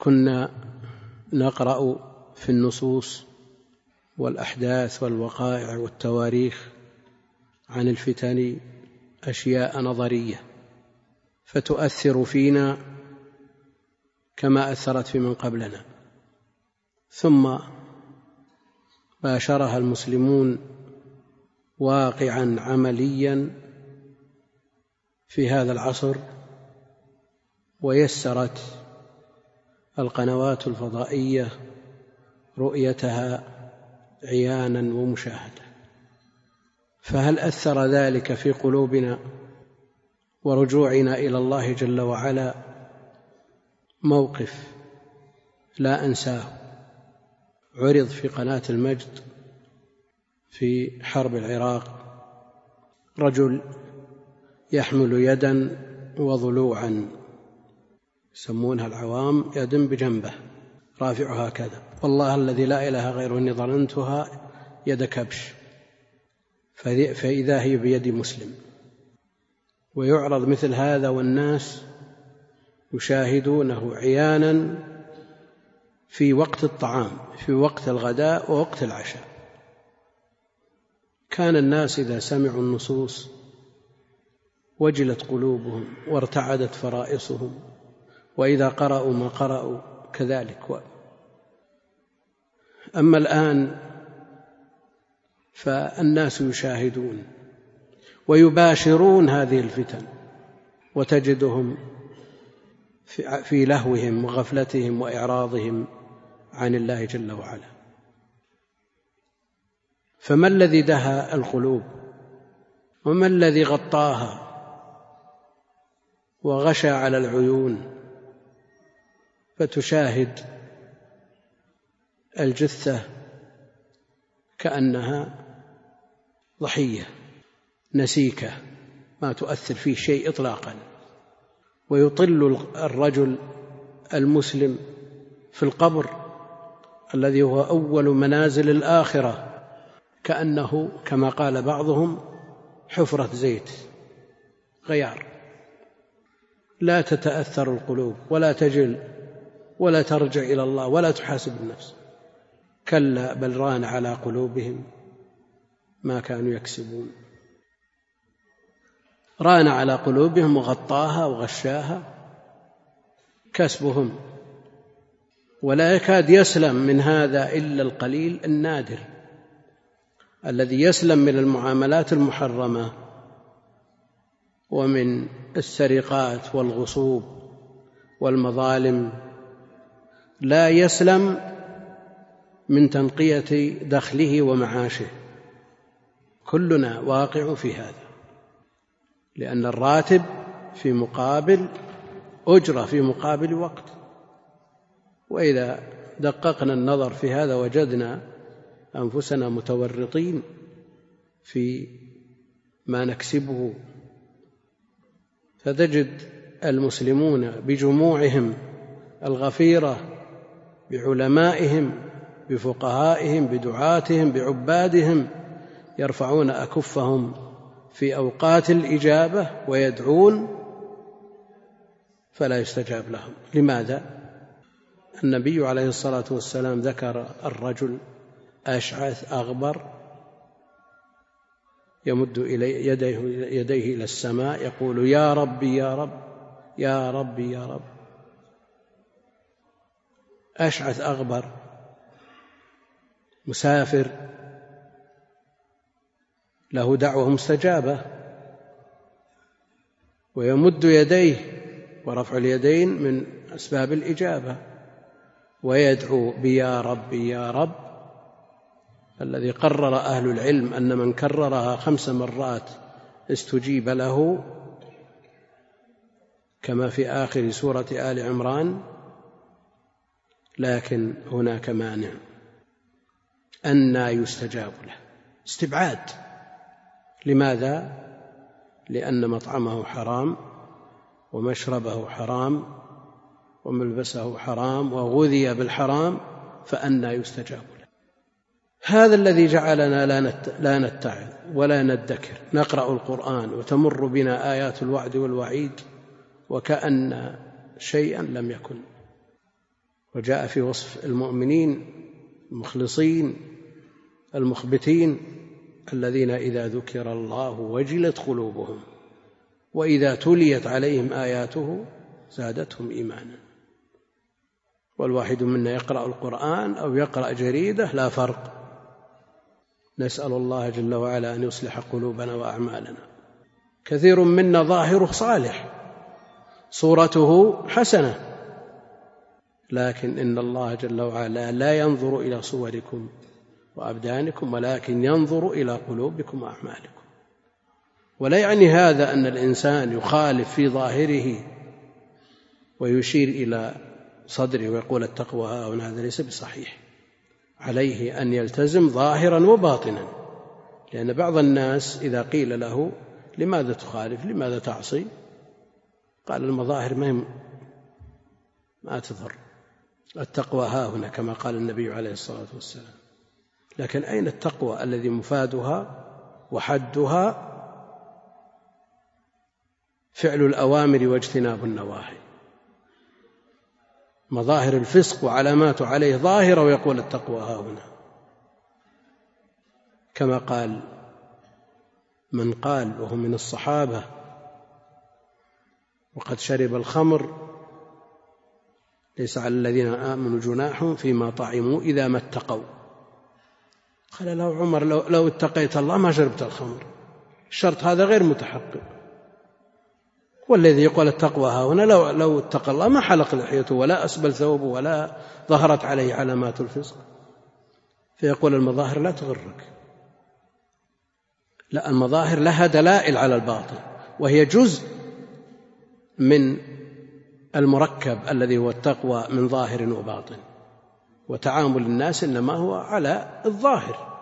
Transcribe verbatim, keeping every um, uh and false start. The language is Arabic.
كنا نقرأ في النصوص والأحداث والوقائع والتواريخ عن الفتن أشياء نظرية فتؤثر فينا كما أثرت في من قبلنا، ثم باشرها المسلمون واقعا عمليا في هذا العصر، ويسرت القنوات الفضائية رؤيتها عيانا ومشاهدة. فهل أثر ذلك في قلوبنا ورجوعنا إلى الله جل وعلا؟ موقف لا أنساه عرض في قناة المجد في حرب العراق، رجل يحمل يدا وضلوعا، يسمونها العوام يد بجنبه رافعها كذا، والله الذي لا إله غيره إني ظننتها يد كبش، فإذا هي بيد مسلم. ويعرض مثل هذا والناس يشاهدونه عيانا في وقت الطعام، في وقت الغداء ووقت العشاء. كان الناس إذا سمعوا النصوص وجلت قلوبهم وارتعدت فرائصهم، وإذا قرأوا ما قرأوا كذلك. أما الآن فالناس يشاهدون ويباشرون هذه الفتن، وتجدهم في لهوهم وغفلتهم وإعراضهم عن الله جل وعلا. فما الذي دهى القلوب؟ وما الذي غطاها وغشى على العيون فتشاهد الجثة كأنها ضحية نسيكة ما تؤثر فيه شيء إطلاقا، ويطل الرجل المسلم في القبر الذي هو أول منازل الآخرة كأنه كما قال بعضهم حفرة زيت غيار، لا تتأثر القلوب ولا تجل ولا ترجع إلى الله ولا تحاسب النفس. كلا بل ران على قلوبهم ما كانوا يكسبون. ران على قلوبهم وغطاها وغشاها كسبهم، ولا يكاد يسلم من هذا إلا القليل النادر الذي يسلم من المعاملات المحرمة ومن السرقات والغصوب والمظالم، لا يسلم من تنقية دخله ومعاشه. كلنا واقع في هذا، لأن الراتب في مقابل أجرة في مقابل وقت. وإذا دققنا النظر في هذا وجدنا أنفسنا متورطين في ما نكسبه. فتجد المسلمون بجموعهم الغفيرة بعلمائهم بفقهائهم بدعاتهم بعبادهم يرفعون أكفهم في أوقات الإجابة ويدعون فلا يستجاب لهم. لماذا؟ النبي عليه الصلاة والسلام ذكر الرجل أشعث أغبر يمد يديه, يديه إلى السماء يقول يا ربي يا رب يا ربي يا رب. أشعث أغبر مسافر له دعوة مستجابة، ويمد يديه، ورفع اليدين من أسباب الإجابة، ويدعو بيا ربي يا رب، الذي قرر أهل العلم أن من كررها خمس مرات استجيب له، كما في آخر سورة آل عمران. لكن هناك مانع، أنى يستجاب له، استبعاد. لماذا؟ لأن مطعمه حرام ومشربه حرام وملبسه حرام وغذي بالحرام، فأنى يستجاب له. هذا الذي جعلنا لا نتعظ ولا ندكر، نقرأ القرآن وتمر بنا آيات الوعد والوعيد وكأن شيئا لم يكن. وجاء في وصف المؤمنين المخلصين المخبتين الذين إذا ذكر الله وجلت قلوبهم وإذا تليت عليهم آياته زادتهم إيمانا. والواحد منا يقرأ القرآن أو يقرأ جريدة لا فرق. نسأل الله جل وعلا أن يصلح قلوبنا وأعمالنا. كثير منا ظاهره صالح صورته حسنة، لكن إن الله جل وعلا لا ينظر إلى صوركم وأبدانكم ولكن ينظر إلى قلوبكم وأعمالكم. ولا يعني هذا أن الإنسان يخالف في ظاهره ويشير إلى صدره ويقول التقوى ها هنا، هذا ليس بصحيح. عليه أن يلتزم ظاهرا وباطنا، لأن بعض الناس إذا قيل له لماذا تخالف لماذا تعصي قال المظاهر ما ما تضر، التقوى ها هنا كما قال النبي عليه الصلاة والسلام. لكن أين التقوى الذي مفادها وحدها فعل الأوامر واجتناب النواهي؟ مظاهر الفسق وعلامات عليه ظاهرة ويقول التقوى ها هنا، كما قال من قال وهو من الصحابة وقد شرب الخمر ليس على الذين آمنوا جناح فيما طعموا إذا ما اتقوا. قال له عمر لو, لو اتقيت الله ما شربت الخمر. الشرط هذا غير متحقق. والذي يقول التقوى ها هنا لو, لو اتقى الله ما حلق لحيته ولا أسبل ثوبه ولا ظهرت عليه علامات الفسق. فيقول المظاهر لا تغرك، لا، المظاهر لها دلائل على الباطن وهي جزء من المركب الذي هو التقوى من ظاهر وباطن، وتعامل الناس إنما هو على الظاهر.